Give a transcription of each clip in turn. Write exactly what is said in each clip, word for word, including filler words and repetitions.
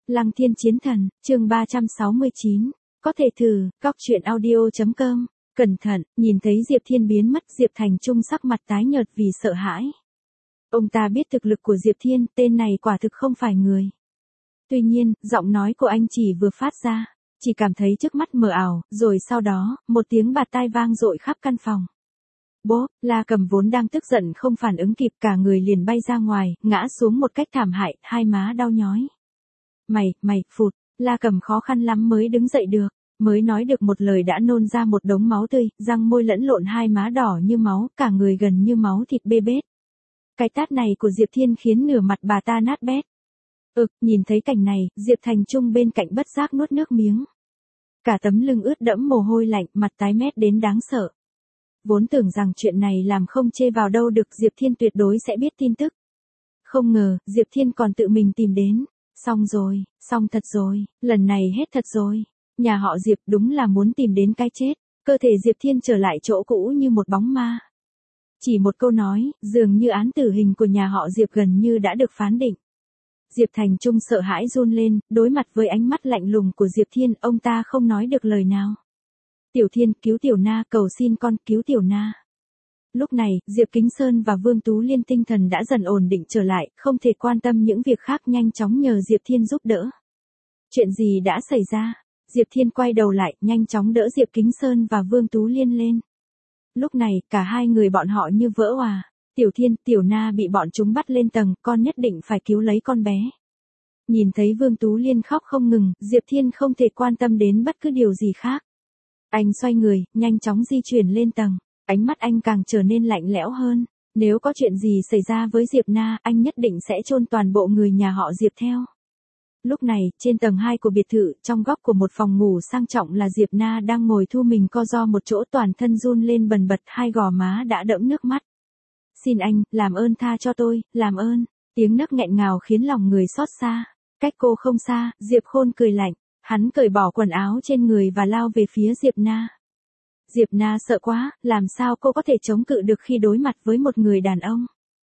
Lăng Thiên Chiến Thần, chương ba trăm sáu mươi chín. Có thể thử, góc truyện audio chấm com. Cẩn thận, nhìn thấy Diệp Thiên biến mất, Diệp Thành Trung sắc mặt tái nhợt vì sợ hãi. Ông ta biết thực lực của Diệp Thiên, tên này quả thực không phải người. Tuy nhiên, giọng nói của anh chỉ vừa phát ra, chỉ cảm thấy trước mắt mờ ảo, rồi sau đó, một tiếng bạt tai vang dội khắp căn phòng. Bố, La Cầm vốn đang tức giận không phản ứng kịp, cả người liền bay ra ngoài, ngã xuống một cách thảm hại, hai má đau nhói. Mày, mày, phụt, La Cầm khó khăn lắm mới đứng dậy được, mới nói được một lời đã nôn ra một đống máu tươi, răng môi lẫn lộn, hai má đỏ như máu, cả người gần như máu thịt bê bết. Cái tát này của Diệp Thiên khiến nửa mặt bà ta nát bét. Ực, nhìn thấy cảnh này, Diệp Thành Trung bên cạnh bất giác nuốt nước miếng. Cả tấm lưng ướt đẫm mồ hôi lạnh, mặt tái mét đến đáng sợ. Vốn tưởng rằng chuyện này làm không chê vào đâu được, Diệp Thiên tuyệt đối sẽ biết tin tức. Không ngờ, Diệp Thiên còn tự mình tìm đến. Xong rồi, xong thật rồi, lần này hết thật rồi. Nhà họ Diệp đúng là muốn tìm đến cái chết. Cơ thể Diệp Thiên trở lại chỗ cũ như một bóng ma. Chỉ một câu nói, dường như án tử hình của nhà họ Diệp gần như đã được phán định. Diệp Thành Trung sợ hãi run lên, đối mặt với ánh mắt lạnh lùng của Diệp Thiên, ông ta không nói được lời nào. Tiểu Thiên, cứu Tiểu Na, cầu xin con, cứu Tiểu Na. Lúc này, Diệp Kính Sơn và Vương Tú Liên tinh thần đã dần ổn định trở lại, không thể quan tâm những việc khác, nhanh chóng nhờ Diệp Thiên giúp đỡ. Chuyện gì đã xảy ra? Diệp Thiên quay đầu lại, nhanh chóng đỡ Diệp Kính Sơn và Vương Tú Liên lên. Lúc này, cả hai người bọn họ như vỡ òa. Tiểu Thiên, Tiểu Na bị bọn chúng bắt lên tầng, con nhất định phải cứu lấy con bé. Nhìn thấy Vương Tú Liên khóc không ngừng, Diệp Thiên không thể quan tâm đến bất cứ điều gì khác. Anh xoay người, nhanh chóng di chuyển lên tầng. Ánh mắt anh càng trở nên lạnh lẽo hơn. Nếu có chuyện gì xảy ra với Diệp Na, anh nhất định sẽ chôn toàn bộ người nhà họ Diệp theo. Lúc này, trên tầng hai của biệt thự, trong góc của một phòng ngủ sang trọng là Diệp Na đang ngồi thu mình co ro một chỗ, toàn thân run lên bần bật, hai gò má đã đẫm nước mắt. Xin anh, làm ơn tha cho tôi, làm ơn. Tiếng nấc nghẹn ngào khiến lòng người xót xa. Cách cô không xa, Diệp Khôn cười lạnh. Hắn cởi bỏ quần áo trên người và lao về phía Diệp Na. Diệp Na sợ quá, làm sao cô có thể chống cự được khi đối mặt với một người đàn ông.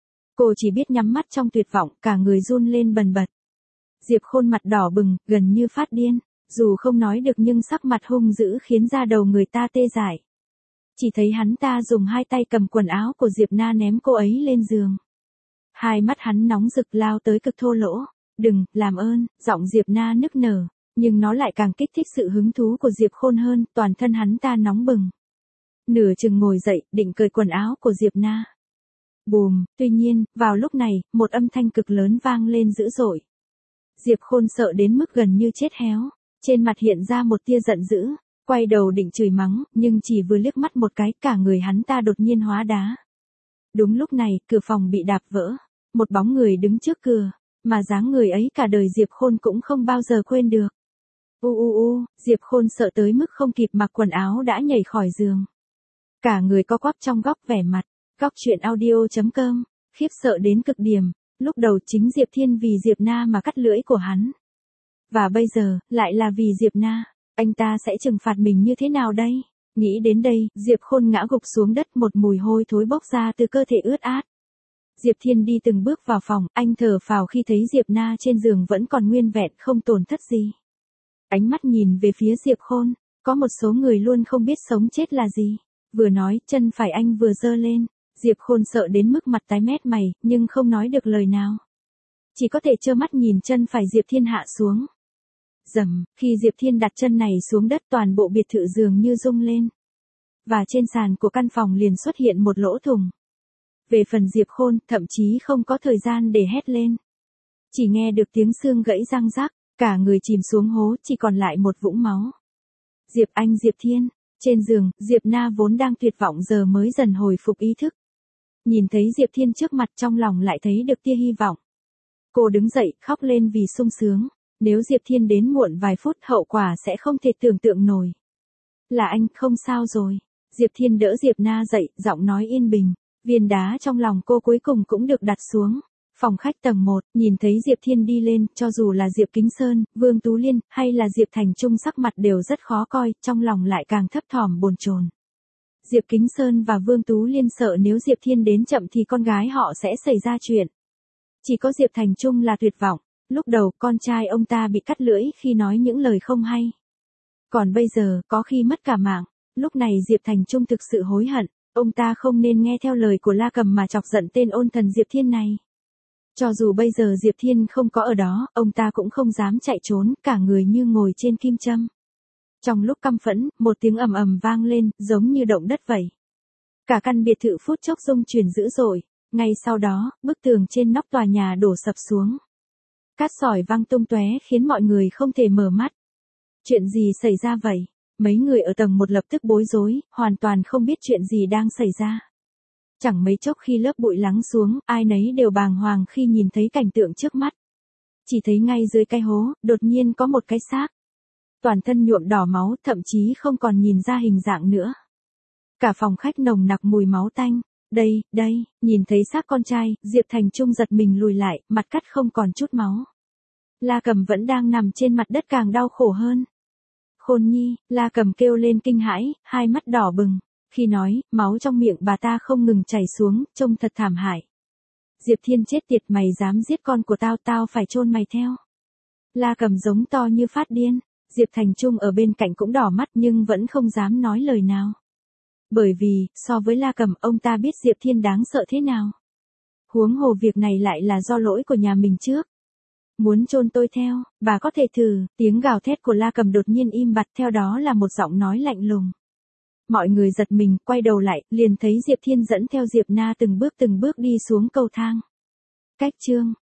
Cô chỉ biết nhắm mắt trong tuyệt vọng, cả người run lên bần bật. Diệp Khôn mặt đỏ bừng, gần như phát điên. Dù không nói được nhưng sắc mặt hung dữ khiến da đầu người ta tê dại. Chỉ thấy hắn ta dùng hai tay cầm quần áo của Diệp Na ném cô ấy lên giường. Hai mắt hắn nóng rực lao tới cực thô lỗ. Đừng, làm ơn, giọng Diệp Na nức nở. Nhưng nó lại càng kích thích sự hứng thú của Diệp Khôn hơn, toàn thân hắn ta nóng bừng. Nửa chừng ngồi dậy, định cởi quần áo của Diệp Na. Bùm, tuy nhiên, vào lúc này, một âm thanh cực lớn vang lên dữ dội. Diệp Khôn sợ đến mức gần như chết héo, trên mặt hiện ra một tia giận dữ, quay đầu định chửi mắng, nhưng chỉ vừa liếc mắt một cái, cả người hắn ta đột nhiên hóa đá. Đúng lúc này, cửa phòng bị đạp vỡ, một bóng người đứng trước cửa, mà dáng người ấy cả đời Diệp Khôn cũng không bao giờ quên được. U u u, Diệp Khôn sợ tới mức không kịp mặc quần áo đã nhảy khỏi giường. Cả người co quắp trong góc, vẻ mặt, góc truyện audio chấm com, khiếp sợ đến cực điểm. Lúc đầu chính Diệp Thiên vì Diệp Na mà cắt lưỡi của hắn. Và bây giờ, lại là vì Diệp Na, anh ta sẽ trừng phạt mình như thế nào đây? Nghĩ đến đây, Diệp Khôn ngã gục xuống đất, một mùi hôi thối bốc ra từ cơ thể ướt át. Diệp Thiên đi từng bước vào phòng, anh thở phào khi thấy Diệp Na trên giường vẫn còn nguyên vẹn, không tổn thất gì. Ánh mắt nhìn về phía Diệp Khôn, có một số người luôn không biết sống chết là gì. Vừa nói, chân phải anh vừa giơ lên. Diệp Khôn sợ đến mức mặt tái mét mày, nhưng không nói được lời nào. Chỉ có thể trơ mắt nhìn chân phải Diệp Thiên hạ xuống. Rầm, khi Diệp Thiên đặt chân này xuống đất, toàn bộ biệt thự dường như rung lên. Và trên sàn của căn phòng liền xuất hiện một lỗ thủng. Về phần Diệp Khôn, thậm chí không có thời gian để hét lên. Chỉ nghe được tiếng xương gãy răng rắc, cả người chìm xuống hố, chỉ còn lại một vũng máu. Diệp Anh, Diệp Thiên, trên giường, Diệp Na vốn đang tuyệt vọng giờ mới dần hồi phục ý thức. Nhìn thấy Diệp Thiên trước mặt, trong lòng lại thấy được tia hy vọng. Cô đứng dậy, khóc lên vì sung sướng. Nếu Diệp Thiên đến muộn vài phút, hậu quả sẽ không thể tưởng tượng nổi. Là anh, không sao rồi. Diệp Thiên đỡ Diệp Na dậy, giọng nói yên bình. Viên đá trong lòng cô cuối cùng cũng được đặt xuống. Phòng khách tầng một, nhìn thấy Diệp Thiên đi lên, cho dù là Diệp Kính Sơn, Vương Tú Liên, hay là Diệp Thành Trung sắc mặt đều rất khó coi, trong lòng lại càng thấp thỏm bồn chồn. Diệp Kính Sơn và Vương Tú Liên sợ nếu Diệp Thiên đến chậm thì con gái họ sẽ xảy ra chuyện. Chỉ có Diệp Thành Trung là tuyệt vọng. Lúc đầu con trai ông ta bị cắt lưỡi khi nói những lời không hay. Còn bây giờ có khi mất cả mạng. Lúc này Diệp Thành Trung thực sự hối hận. Ông ta không nên nghe theo lời của La Cầm mà chọc giận tên ôn thần Diệp Thiên này. Cho dù bây giờ Diệp Thiên không có ở đó, ông ta cũng không dám chạy trốn, cả người như ngồi trên kim châm. Trong lúc căm phẫn, một tiếng ầm ầm vang lên, giống như động đất vậy. Cả căn biệt thự phút chốc rung chuyển dữ dội. Ngay sau đó, bức tường trên nóc tòa nhà đổ sập xuống. Cát sỏi văng tung tóe khiến mọi người không thể mở mắt. Chuyện gì xảy ra vậy? Mấy người ở tầng một lập tức bối rối, hoàn toàn không biết chuyện gì đang xảy ra. Chẳng mấy chốc khi lớp bụi lắng xuống, ai nấy đều bàng hoàng khi nhìn thấy cảnh tượng trước mắt. Chỉ thấy ngay dưới cái hố, đột nhiên có một cái xác. Toàn thân nhuộm đỏ máu, thậm chí không còn nhìn ra hình dạng nữa. Cả phòng khách nồng nặc mùi máu tanh. Đây, đây, nhìn thấy xác con trai, Diệp Thành Trung giật mình lùi lại, mặt cắt không còn chút máu. La Cầm vẫn đang nằm trên mặt đất càng đau khổ hơn. Khôn nhi, La Cầm kêu lên kinh hãi, hai mắt đỏ bừng. Khi nói, máu trong miệng bà ta không ngừng chảy xuống, trông thật thảm hại. Diệp Thiên chết tiệt, mày dám giết con của tao, tao phải chôn mày theo. La Cầm giống to như phát điên. Diệp Thành Trung ở bên cạnh cũng đỏ mắt nhưng vẫn không dám nói lời nào. Bởi vì, so với La Cầm, ông ta biết Diệp Thiên đáng sợ thế nào. Huống hồ việc này lại là do lỗi của nhà mình trước. Muốn chôn tôi theo, bà có thể thử. Tiếng gào thét của La Cầm đột nhiên im bặt, theo đó là một giọng nói lạnh lùng. Mọi người giật mình, quay đầu lại, liền thấy Diệp Thiên dẫn theo Diệp Na từng bước từng bước đi xuống cầu thang. Cách chương